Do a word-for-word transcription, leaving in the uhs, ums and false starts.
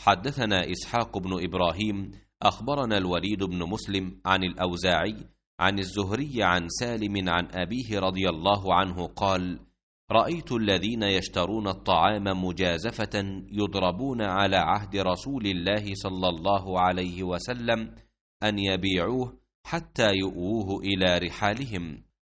حدثنا إسحاق بن إبراهيم أخبرنا الوليد بن مسلم عن الأوزاعي عن الزهري عن سالم عن أبيه رضي الله عنه قال: رأيت الذين يشترون الطعام مجازفة يضربون على عهد رسول الله صلى الله عليه وسلم أن يبيعوه حتى يؤوه إلى رحالهم،